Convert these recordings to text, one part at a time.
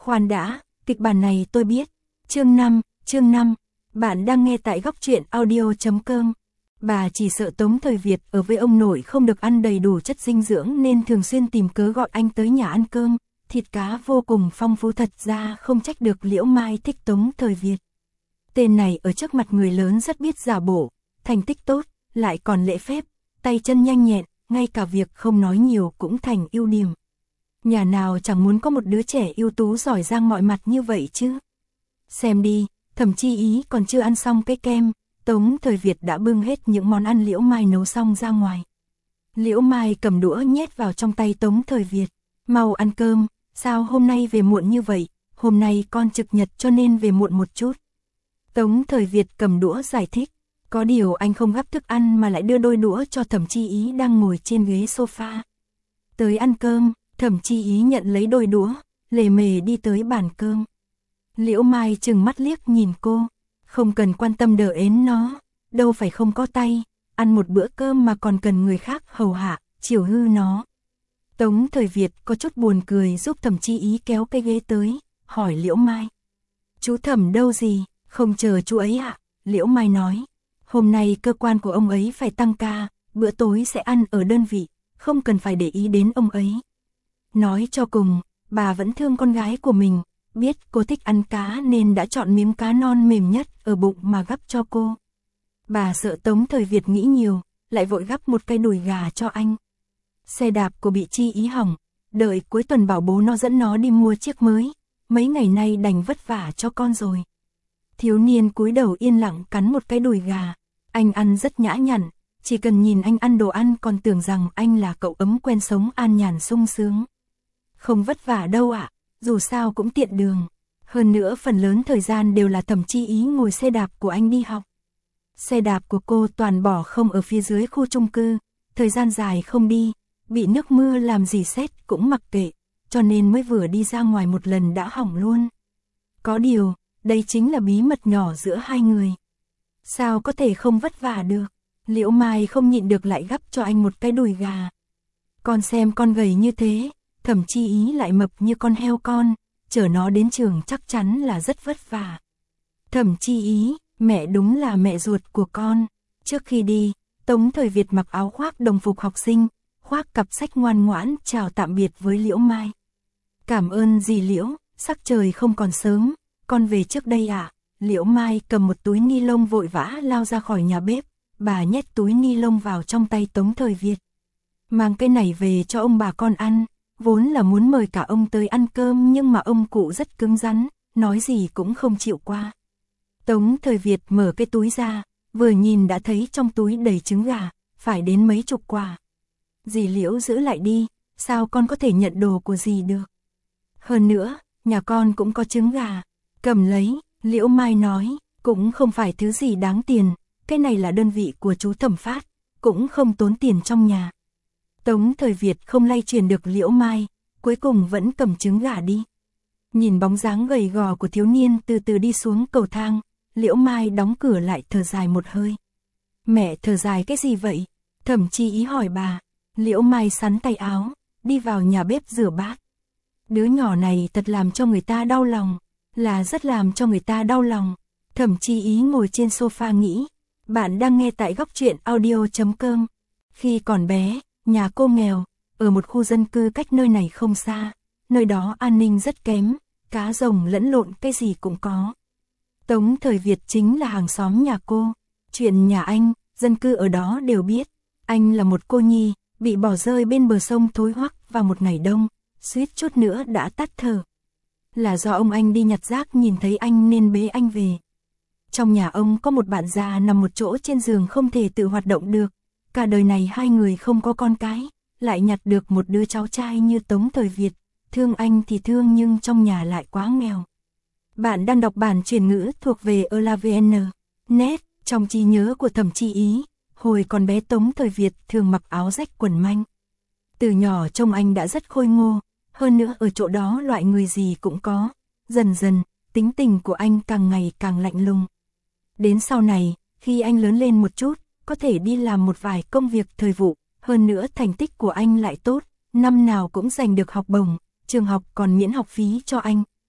Khoan đã, kịch bản này tôi biết. Chương 5, bạn đang nghe tại góc truyện audio.com. Bà chỉ sợ Tống Thời Việt ở với ông nội không được ăn đầy đủ chất dinh dưỡng nên thường xuyên tìm cớ gọi anh tới nhà ăn cơm. Thịt cá vô cùng phong phú, thật ra không trách được Liễu Mai thích Tống Thời Việt. Tên này ở trước mặt người lớn rất biết giả bộ, thành tích tốt, lại còn lễ phép, tay chân nhanh nhẹn, ngay cả việc không nói nhiều cũng thành ưu điểm. Nhà nào chẳng muốn có một đứa trẻ ưu tú giỏi giang mọi mặt như vậy chứ. Xem đi, Thẩm Chi Ý còn chưa ăn xong cái kem, Tống Thời Việt đã bưng hết những món ăn Liễu Mai nấu xong ra ngoài. Liễu Mai cầm đũa nhét vào trong tay Tống Thời Việt. Mau ăn cơm, sao hôm nay về muộn như vậy, hôm nay con trực nhật cho nên về muộn một chút. Tống Thời Việt cầm đũa giải thích, có điều anh không gắp thức ăn mà lại đưa đôi đũa cho Thẩm Chi Ý đang ngồi trên ghế sofa. Tới ăn cơm, Thẩm Chi Ý nhận lấy đôi đũa, lề mề đi tới bàn cơm. Liễu Mai trừng mắt liếc nhìn cô, không cần quan tâm đờ ến nó, đâu phải không có tay, ăn một bữa cơm mà còn cần người khác hầu hạ, chiều hư nó. Tống Thời Việt có chút buồn cười giúp Thẩm Chi Ý kéo cái ghế tới, hỏi Liễu Mai. Chú Thẩm đâu gì, không chờ chú ấy ạ? Liễu Mai nói, hôm nay cơ quan của ông ấy phải tăng ca, bữa tối sẽ ăn ở đơn vị, không cần phải để ý đến ông ấy. Nói cho cùng, bà vẫn thương con gái của mình, biết cô thích ăn cá nên đã chọn miếng cá non mềm nhất ở bụng mà gắp cho cô. Bà sợ Tống Thời Việt nghĩ nhiều, lại vội gắp một cái đùi gà cho anh. Xe đạp của bị Chi Ý hỏng, đợi cuối tuần bảo bố nó dẫn nó đi mua chiếc mới, mấy ngày nay đành vất vả cho con rồi. Thiếu niên cúi đầu yên lặng cắn một cái đùi gà, anh ăn rất nhã nhặn, chỉ cần nhìn anh ăn đồ ăn còn tưởng rằng anh là cậu ấm quen sống an nhàn sung sướng. Không vất vả đâu ạ, dù sao cũng tiện đường. Hơn nữa phần lớn thời gian đều là Thẩm Chi Ý ngồi xe đạp của anh đi học. Xe đạp của cô toàn bỏ không ở phía dưới khu chung cư, thời gian dài không đi, bị nước mưa làm gì xét cũng mặc kệ, cho nên mới vừa đi ra ngoài một lần đã hỏng luôn. Có điều, đây chính là bí mật nhỏ giữa hai người. Sao có thể không vất vả được? Liễu Mai không nhịn được lại gắp cho anh một cái đùi gà. Con xem con gầy như thế, Thẩm Chi Ý lại mập như con heo con, chở nó đến trường chắc chắn là rất vất vả. Thẩm Chi Ý, mẹ đúng là mẹ ruột của con. Trước khi đi, Tống Thời Việt mặc áo khoác đồng phục học sinh, khoác cặp sách ngoan ngoãn chào tạm biệt với Liễu Mai. Cảm ơn dì Liễu, sắc trời không còn sớm, con về trước đây ạ. Liễu Mai cầm một túi ni lông vội vã lao ra khỏi nhà bếp, bà nhét túi ni lông vào trong tay Tống Thời Việt. Mang cái này về cho ông bà con ăn, vốn là muốn mời cả ông tới ăn cơm nhưng mà ông cụ rất cứng rắn, nói gì cũng không chịu qua. Tống Thời Việt mở cái túi ra, vừa nhìn đã thấy trong túi đầy trứng gà, phải đến mấy chục quả. Dì Liễu giữ lại đi, sao con có thể nhận đồ của dì được? Hơn nữa, nhà con cũng có trứng gà, cầm lấy, Liễu Mai nói, cũng không phải thứ gì đáng tiền, cái này là đơn vị của chú Thẩm Phát, cũng không tốn tiền trong nhà. Tống Thời Việt không lay chuyển được Liễu Mai, cuối cùng vẫn cầm trứng gà đi. Nhìn bóng dáng gầy gò của thiếu niên từ từ đi xuống cầu thang, Liễu Mai đóng cửa lại thở dài một hơi. Mẹ thở dài cái gì vậy? Thẩm Chi Ý hỏi bà. Liễu Mai sắn tay áo, đi vào nhà bếp rửa bát. Đứa nhỏ này thật làm cho người ta đau lòng, là rất làm cho người ta đau lòng. Thẩm Chi Ý ngồi trên sofa nghĩ, bạn đang nghe tại góc truyện audio.com. Khi còn bé, nhà cô nghèo, ở một khu dân cư cách nơi này không xa, nơi đó an ninh rất kém, cá rồng lẫn lộn cái gì cũng có. Tống Thời Việt chính là hàng xóm nhà cô, chuyện nhà anh, dân cư ở đó đều biết, anh là một cô nhi, bị bỏ rơi bên bờ sông thối hoắc vào một ngày đông, suýt chút nữa đã tắt thở. Là do ông anh đi nhặt rác nhìn thấy anh nên bế anh về. Trong nhà ông có một bạn già nằm một chỗ trên giường không thể tự hoạt động được, cả đời này hai người không có con cái, lại nhặt được một đứa cháu trai như Tống Thời Việt, thương anh thì thương nhưng trong nhà lại quá nghèo. Bạn đang đọc bản chuyển ngữ thuộc về ELAVN.net, trong trí nhớ của Thẩm Chi Ý, hồi còn bé Tống Thời Việt thường mặc áo rách quần manh. Từ nhỏ trông anh đã rất khôi ngô, hơn nữa ở chỗ đó loại người gì cũng có, dần dần, tính tình của anh càng ngày càng lạnh lùng. Đến sau này, khi anh lớn lên một chút, có thể đi làm một vài công việc thời vụ, hơn nữa thành tích của anh lại tốt, năm nào cũng giành được học bổng, trường học còn miễn học phí cho anh,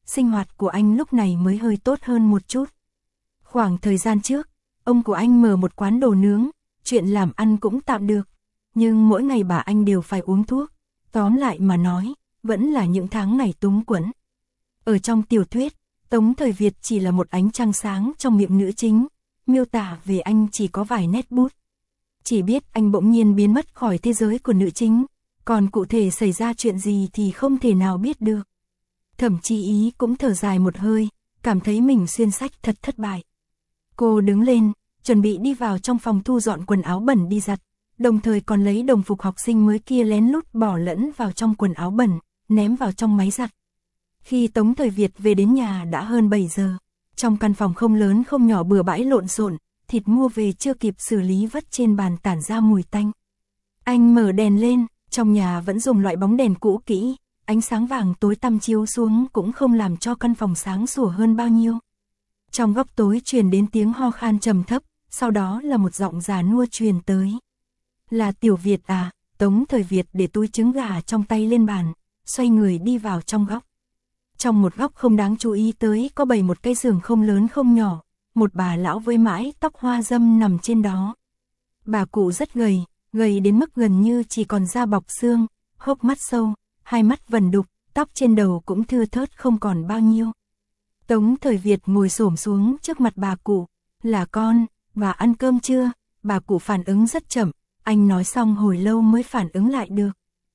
sinh hoạt của anh lúc này mới hơi tốt hơn một chút. Khoảng thời gian trước, ông của anh mở một quán đồ nướng, chuyện làm ăn cũng tạm được, nhưng mỗi ngày bà anh đều phải uống thuốc. Tóm lại mà nói, vẫn là những tháng ngày túng quẫn. Ở trong tiểu thuyết, Tống Thời Việt chỉ là một ánh trăng sáng trong miệng nữ chính, miêu tả về anh chỉ có vài nét bút. Chỉ biết anh bỗng nhiên biến mất khỏi thế giới của nữ chính, còn cụ thể xảy ra chuyện gì thì không thể nào biết được. Thẩm Chi Ý cũng thở dài một hơi, cảm thấy mình xuyên sách thật thất bại. Cô đứng lên, chuẩn bị đi vào trong phòng thu dọn quần áo bẩn đi giặt, đồng thời còn lấy đồng phục học sinh mới kia lén lút bỏ lẫn vào trong quần áo bẩn, ném vào trong máy giặt. Khi Tống Thời Việt về đến nhà đã hơn 7 giờ, trong căn phòng không lớn không nhỏ bừa bãi lộn xộn, thịt mua về chưa kịp xử lý vất trên bàn tản ra mùi tanh. Anh mở đèn lên, trong nhà vẫn dùng loại bóng đèn cũ kỹ, ánh sáng vàng tối tăm chiếu xuống cũng không làm cho căn phòng sáng sủa hơn bao nhiêu. Trong góc tối truyền đến tiếng ho khan trầm thấp, sau đó là một giọng già nua truyền tới. Là Tiểu Việt à? Tống Thời Việt để túi trứng gà trong tay lên bàn, xoay người đi vào trong góc. Trong một góc không đáng chú ý tới có bày một cái giường không lớn không nhỏ, một bà lão với mái tóc hoa râm nằm trên đó. Bà cụ rất gầy, gầy đến mức gần như chỉ còn da bọc xương, hốc mắt sâu, hai mắt vần đục, tóc trên đầu cũng thưa thớt không còn bao nhiêu. Tống Thời Việt ngồi xổm xuống trước mặt bà cụ, là con, và ăn cơm chưa? Bà cụ phản ứng rất chậm, anh nói xong hồi lâu mới phản ứng lại được.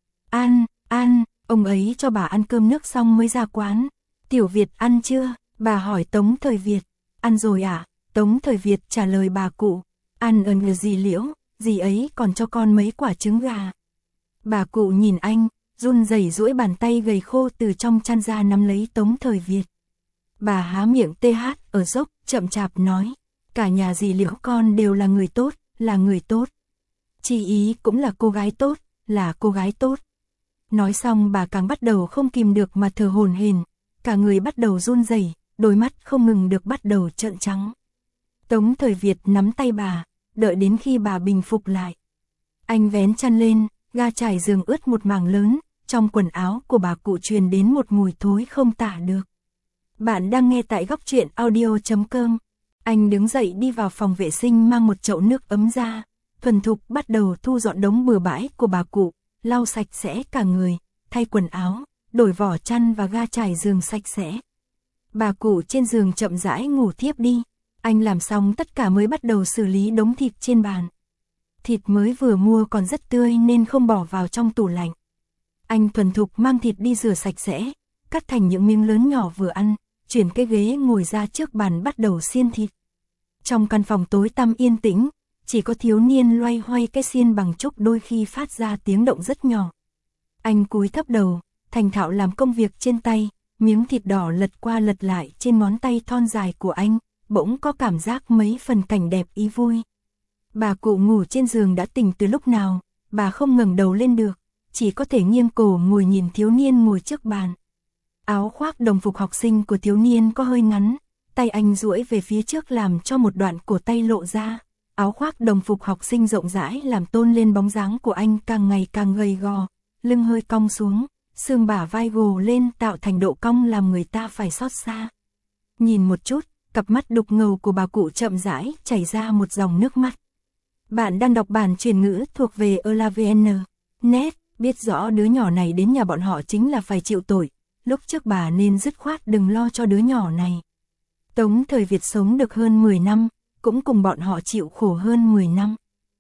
Ăn, ông ấy cho bà ăn cơm nước xong mới ra quán. Tiểu Việt ăn chưa? Bà hỏi Tống Thời Việt. Ăn rồi ạ? Tống Thời Việt trả lời bà cụ. Ăn ơn gì Liễu, dì ấy còn cho con mấy quả trứng gà. Bà cụ nhìn anh, run rẩy duỗi bàn tay gầy khô từ trong chăn ra nắm lấy Tống Thời Việt. Bà há miệng TH ở dốc, chậm chạp nói. Cả nhà dì Liễu con đều là người tốt, là người tốt. Chi Ý cũng là cô gái tốt, là cô gái tốt. Nói xong bà càng bắt đầu không kìm được mà thở hổn hển, cả người bắt đầu run rẩy, đôi mắt không ngừng được bắt đầu trợn trắng. Tống Thời Việt nắm tay bà, đợi đến khi bà bình phục lại. Anh vén chăn lên, ga trải giường ướt một mảng lớn, trong quần áo của bà cụ truyền đến một mùi thối không tả được. Bạn đang nghe tại góc truyện audio.com. Anh đứng dậy đi vào phòng vệ sinh mang một chậu nước ấm ra, thuần thục bắt đầu thu dọn đống bừa bãi của bà cụ, lau sạch sẽ cả người, thay quần áo, đổi vỏ chăn và ga trải giường sạch sẽ. Bà cụ trên giường chậm rãi ngủ thiếp đi, anh làm xong tất cả mới bắt đầu xử lý đống thịt trên bàn. Thịt mới vừa mua còn rất tươi nên không bỏ vào trong tủ lạnh. Anh thuần thục mang thịt đi rửa sạch sẽ, cắt thành những miếng lớn nhỏ vừa ăn, chuyển cái ghế ngồi ra trước bàn bắt đầu xiên thịt. Trong căn phòng tối tăm yên tĩnh, chỉ có thiếu niên loay hoay cái xiên bằng trúc đôi khi phát ra tiếng động rất nhỏ. Anh cúi thấp đầu, thành thạo làm công việc trên tay, miếng thịt đỏ lật qua lật lại trên ngón tay thon dài của anh, bỗng có cảm giác mấy phần cảnh đẹp ý vui. Bà cụ ngủ trên giường đã tỉnh từ lúc nào, bà không ngẩng đầu lên được, chỉ có thể nghiêng cổ ngồi nhìn thiếu niên ngồi trước bàn. Áo khoác đồng phục học sinh của thiếu niên có hơi ngắn, tay anh duỗi về phía trước làm cho một đoạn cổ tay lộ ra. Áo khoác đồng phục học sinh rộng rãi làm tôn lên bóng dáng của anh càng ngày càng gầy gò, lưng hơi cong xuống, xương bả vai gồ lên tạo thành độ cong làm người ta phải xót xa. Nhìn một chút, cặp mắt đục ngầu của bà cụ chậm rãi chảy ra một dòng nước mắt. Bạn đang đọc bản truyền ngữ thuộc về ELAVN.net, biết rõ đứa nhỏ này đến nhà bọn họ chính là phải chịu tội, lúc trước bà nên dứt khoát đừng lo cho đứa nhỏ này. Tống Thời Việt sống được hơn 10 năm, cũng cùng bọn họ chịu khổ hơn 10 năm.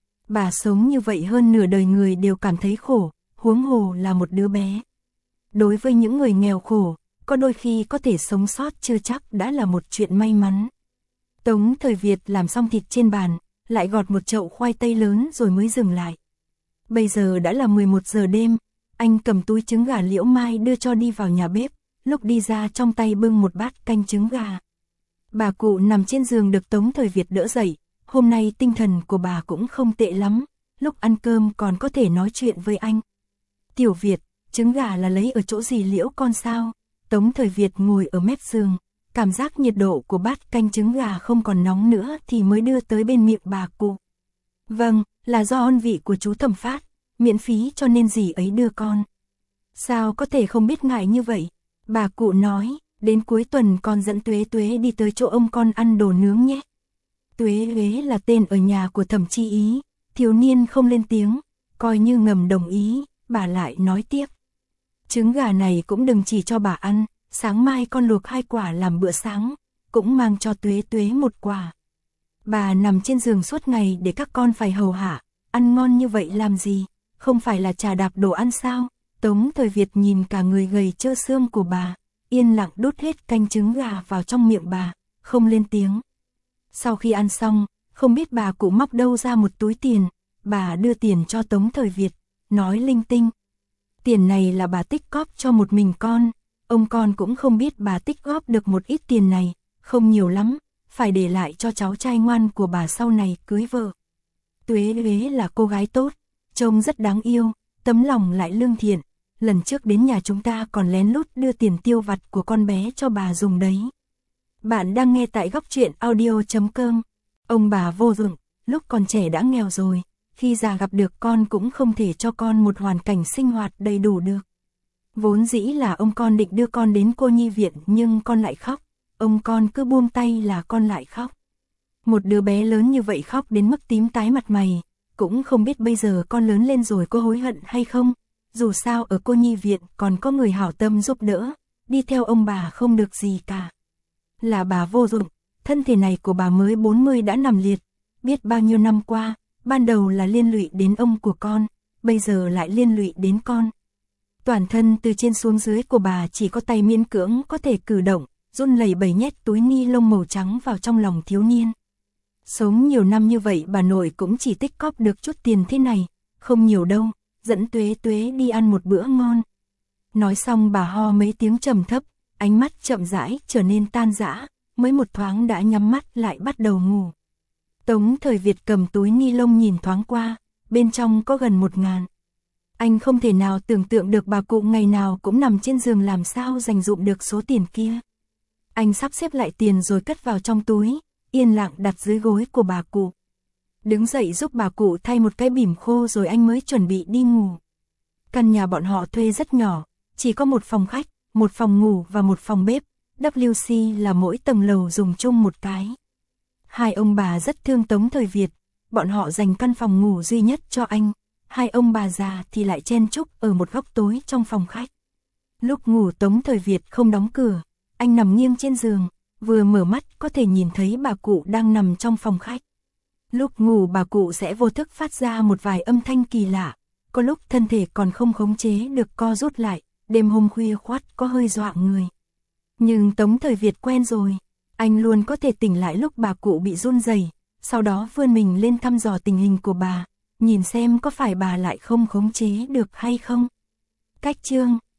Bà sống như vậy hơn nửa đời người đều cảm thấy khổ, huống hồ là một đứa bé. Đối với những người nghèo khổ, có đôi khi có thể sống sót chưa chắc đã là một chuyện may mắn. Tống Thời Việt làm xong thịt trên bàn, lại gọt một chậu khoai tây lớn rồi mới dừng lại. Bây giờ đã là 11 giờ đêm, anh cầm túi trứng gà Liễu Mai đưa cho đi vào nhà bếp, lúc đi ra trong tay bưng một bát canh trứng gà. Bà cụ nằm trên giường được Tống Thời Việt đỡ dậy, hôm nay tinh thần của bà cũng không tệ lắm, lúc ăn cơm còn có thể nói chuyện với anh. Tiểu Việt, trứng gà là lấy ở chỗ dì Liễu con sao? Tống Thời Việt ngồi ở mép giường, cảm giác nhiệt độ của bát canh trứng gà không còn nóng nữa thì mới đưa tới bên miệng bà cụ. Vâng, là do ân vị của chú Thẩm Phát, miễn phí cho nên dì ấy đưa con. Sao có thể không biết ngại như vậy? Bà cụ nói, Đến cuối tuần con dẫn Tuế Tuế đi tới chỗ ông con ăn đồ nướng nhé. Tuế Tuế là tên ở nhà của Thẩm Chi Ý, thiếu niên không lên tiếng, coi như ngầm đồng ý, bà lại nói tiếp. Trứng gà này cũng đừng chỉ cho bà ăn, sáng mai con luộc 2 quả làm bữa sáng, cũng mang cho Tuế Tuế 1 quả. Bà nằm trên giường suốt ngày để các con phải hầu hạ, ăn ngon như vậy làm gì, không phải là trà đạp đồ ăn sao? Tống Thời Việt nhìn cả người gầy trơ xương của bà, yên lặng đút hết canh trứng gà vào trong miệng bà, không lên tiếng. Sau khi ăn xong, không biết bà cụ móc đâu ra một túi tiền, bà đưa tiền cho Tống Thời Việt, nói linh tinh. Tiền này là bà tích góp cho một mình con, ông con cũng không biết bà tích góp được một ít tiền này, không nhiều lắm, phải để lại cho cháu trai ngoan của bà sau này cưới vợ. Tuế Tuế là cô gái tốt, trông rất đáng yêu, tấm lòng lại lương thiện, lần trước đến nhà chúng ta còn lén lút đưa tiền tiêu vặt của con bé cho bà dùng đấy. Bạn đang nghe tại góc truyện audio.com. Ông bà vô dụng, lúc còn trẻ đã nghèo rồi, khi già gặp được con cũng không thể cho con một hoàn cảnh sinh hoạt đầy đủ được. Vốn dĩ là ông con định đưa con đến cô nhi viện nhưng con lại khóc, ông con cứ buông tay là con lại khóc. Một đứa bé lớn như vậy khóc đến mức tím tái mặt mày, cũng không biết bây giờ con lớn lên rồi có hối hận hay không. Dù sao ở cô nhi viện còn có người hảo tâm giúp đỡ, đi theo ông bà không được gì cả. Là bà vô dụng, thân thể này của bà mới 40 đã nằm liệt, biết bao nhiêu năm qua, ban đầu là liên lụy đến ông của con, bây giờ lại liên lụy đến con. Toàn thân từ trên xuống dưới của bà chỉ có tay miễn cưỡng có thể cử động, run lẩy bẩy nhét túi ni lông màu trắng vào trong lòng thiếu niên. Sống nhiều năm như vậy bà nội cũng chỉ tích cóp được chút tiền thế này, không nhiều đâu, dẫn Tuế Tuế đi ăn một bữa ngon. Nói xong bà ho mấy tiếng trầm thấp, ánh mắt chậm rãi trở nên tan rã, mới một thoáng đã nhắm mắt lại bắt đầu ngủ. Tống Thời Việt cầm túi ni lông nhìn thoáng qua, bên trong có gần 1.000. Anh không thể nào tưởng tượng được bà cụ ngày nào cũng nằm trên giường làm sao dành dụm được số tiền kia. Anh sắp xếp lại tiền rồi cất vào trong túi, yên lặng đặt dưới gối của bà cụ. Đứng dậy giúp bà cụ thay một cái bỉm khô rồi anh mới chuẩn bị đi ngủ. Căn nhà bọn họ thuê rất nhỏ, chỉ có một phòng khách, một phòng ngủ và một phòng bếp, WC là mỗi tầng lầu dùng chung một cái. Hai ông bà rất thương Tống Thời Việt, bọn họ dành căn phòng ngủ duy nhất cho anh, hai ông bà già thì lại chen chúc ở một góc tối trong phòng khách. Lúc ngủ Tống Thời Việt không đóng cửa, anh nằm nghiêng trên giường, vừa mở mắt có thể nhìn thấy bà cụ đang nằm trong phòng khách. Lúc ngủ bà cụ sẽ vô thức phát ra một vài âm thanh kỳ lạ, có lúc thân thể còn không khống chế được co rút lại, đêm hôm khuya khoắt có hơi dọa người. Nhưng Tống Thời Việt quen rồi, anh luôn có thể tỉnh lại lúc bà cụ bị run rẩy, sau đó vươn mình lên thăm dò tình hình của bà, nhìn xem có phải bà lại không khống chế được hay không. Cách chương